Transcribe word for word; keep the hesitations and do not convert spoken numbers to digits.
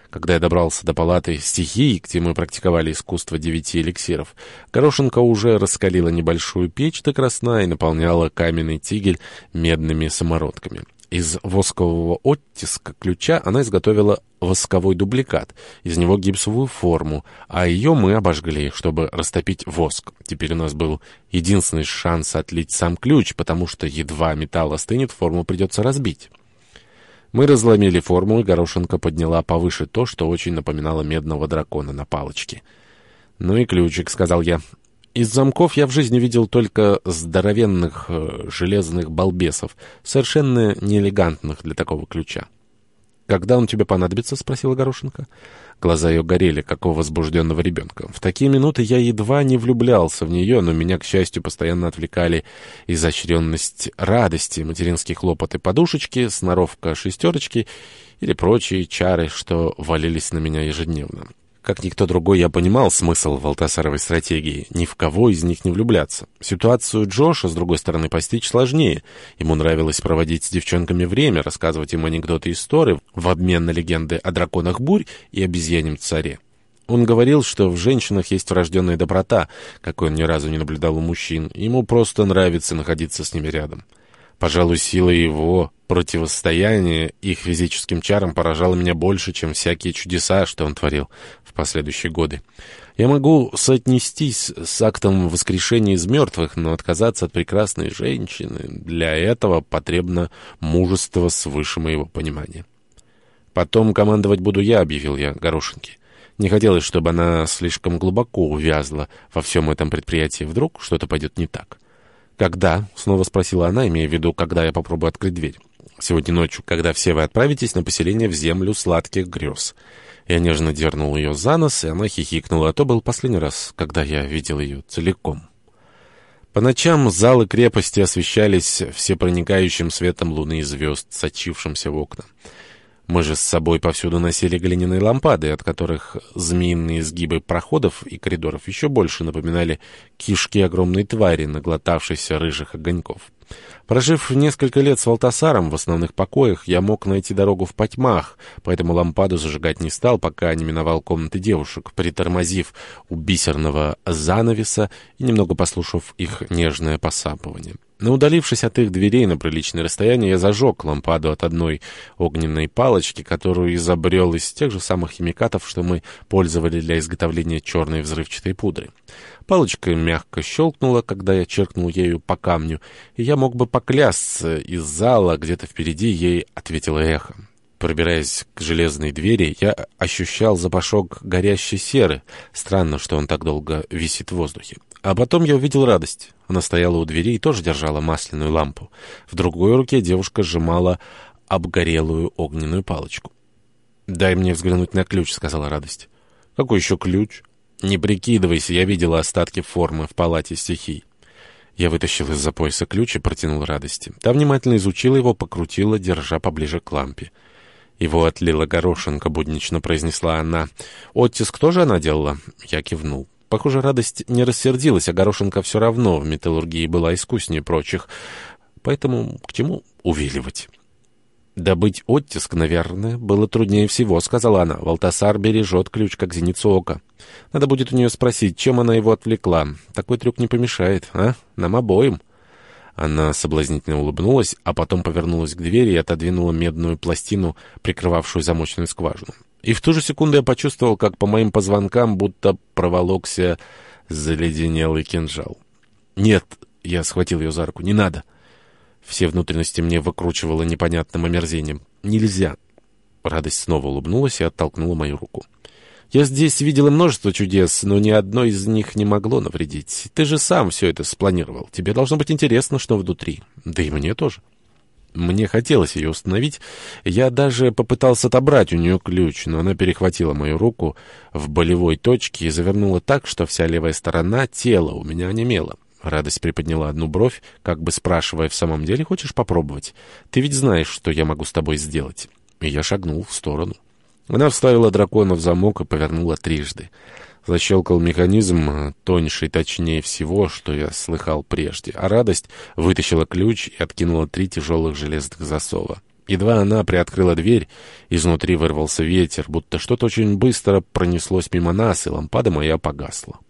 Когда я добрался до палаты стихий, где мы практиковали искусство девяти эликсиров, Горошенко уже раскалила небольшую печь до красна и наполняла каменный тигель медными самородками. Из воскового оттиска ключа она изготовила восковой дубликат, из него гипсовую форму, а ее мы обожгли, чтобы растопить воск. Теперь у нас был единственный шанс отлить сам ключ, потому что едва металл остынет, форму придется разбить. Мы разломили форму, и Горошенко подняла повыше то, что очень напоминало медного дракона на палочке. «Ну и ключик», — сказал я. Из замков я в жизни видел только здоровенных э, железных балбесов, совершенно неэлегантных для такого ключа. «Когда он тебе понадобится?» — спросила Горошенко. Глаза ее горели, как у возбужденного ребенка. В такие минуты я едва не влюблялся в нее, но меня, к счастью, постоянно отвлекали изощренность радости, материнские хлопоты подушечки, сноровка шестерочки или прочие чары, что валились на меня ежедневно. Как никто другой, я понимал смысл Валтасаровой стратегии — ни в кого из них не влюбляться. Ситуацию Джоша, с другой стороны, постичь сложнее. Ему нравилось проводить с девчонками время, рассказывать им анекдоты и истории в обмен на легенды о драконах бурь и обезьяньем царе. Он говорил, что в женщинах есть врожденная доброта, какой он ни разу не наблюдал у мужчин. Ему просто нравится находиться с ними рядом. Пожалуй, сила его противостояния их физическим чарам поражала меня больше, чем всякие чудеса, что он творил в последующие годы. Я могу соотнестись с актом воскрешения из мертвых, но отказаться от прекрасной женщины — для этого потребно мужество свыше моего понимания. «Потом командовать буду я», — объявил я Горошенке. Не хотелось, чтобы она слишком глубоко увязла во всем этом предприятии. Вдруг что-то пойдет не так. «Когда?» — снова спросила она, имея в виду, когда я попробую открыть дверь. «Сегодня ночью, когда все вы отправитесь на поселение в землю сладких грез». Я нежно дернул ее за нос, и она хихикнула, а то был последний раз, когда я видел ее целиком. По ночам залы крепости освещались всепроникающим светом луны и звезд, сочившимся в окна. Мы же с собой повсюду носили глиняные лампады, от которых змеиные изгибы проходов и коридоров еще больше напоминали кишки огромной твари, наглотавшейся рыжих огоньков. Прожив несколько лет с Валтасаром в основных покоях, я мог найти дорогу в потьмах, поэтому лампаду зажигать не стал, пока не миновал комнаты девушек, притормозив у бисерного занавеса и немного послушав их нежное посапывание. Но, удалившись от их дверей на приличное расстояние, я зажег лампаду от одной огненной палочки, которую изобрел из тех же самых химикатов, что мы пользовали для изготовления черной взрывчатой пудры. Палочка мягко щелкнула, когда я черкнул ею по камню, и я мог бы поклясться, из зала где-то впереди ей ответило эхо. Пробираясь к железной двери, я ощущал запашок горящей серы. Странно, что он так долго висит в воздухе. А потом я увидел радость. Она стояла у двери и тоже держала масляную лампу. В другой руке девушка сжимала обгорелую огненную палочку. «Дай мне взглянуть на ключ», — сказала радость. «Какой еще ключ?» «Не прикидывайся, я видела остатки формы в палате стихий». Я вытащил из-за пояса ключ и протянул радости. Та внимательно изучила его, покрутила, держа поближе к лампе. «Его отлила Горошенко», — буднично произнесла она. «Оттиск тоже она делала?» Я кивнул. Похоже, радость не рассердилась, а Горошенко все равно в металлургии была искуснее прочих. Поэтому к чему увиливать? «Добыть оттиск, наверное, было труднее всего», — сказала она. «Валтасар бережет ключ, как зеницу ока. Надо будет у нее спросить, чем она его отвлекла. Такой трюк не помешает, а? Нам обоим». Она соблазнительно улыбнулась, а потом повернулась к двери и отодвинула медную пластину, прикрывавшую замочную скважину. И в ту же секунду я почувствовал, как по моим позвонкам будто проволокся заледенелый кинжал. «Нет», — я схватил ее за руку, — «не надо». Все внутренности мне выкручивало непонятным омерзением. «Нельзя». Радость снова улыбнулась и оттолкнула мою руку. «Я здесь видела множество чудес, но ни одно из них не могло навредить. Ты же сам все это спланировал. Тебе должно быть интересно, что внутри. Да и мне тоже». Мне хотелось ее установить. Я даже попытался отобрать у нее ключ, но она перехватила мою руку в болевой точке и завернула так, что вся левая сторона тела у меня онемела. Радость приподняла одну бровь, как бы спрашивая: «В самом деле хочешь попробовать? Ты ведь знаешь, что я могу с тобой сделать». И я шагнул в сторону. Она вставила дракона в замок и повернула трижды. Защелкал механизм, тоньше и точнее всего, что я слыхал прежде, а радость вытащила ключ и откинула три тяжелых железных засова. Едва она приоткрыла дверь, изнутри вырвался ветер, будто что-то очень быстро пронеслось мимо нас, и лампада моя погасла.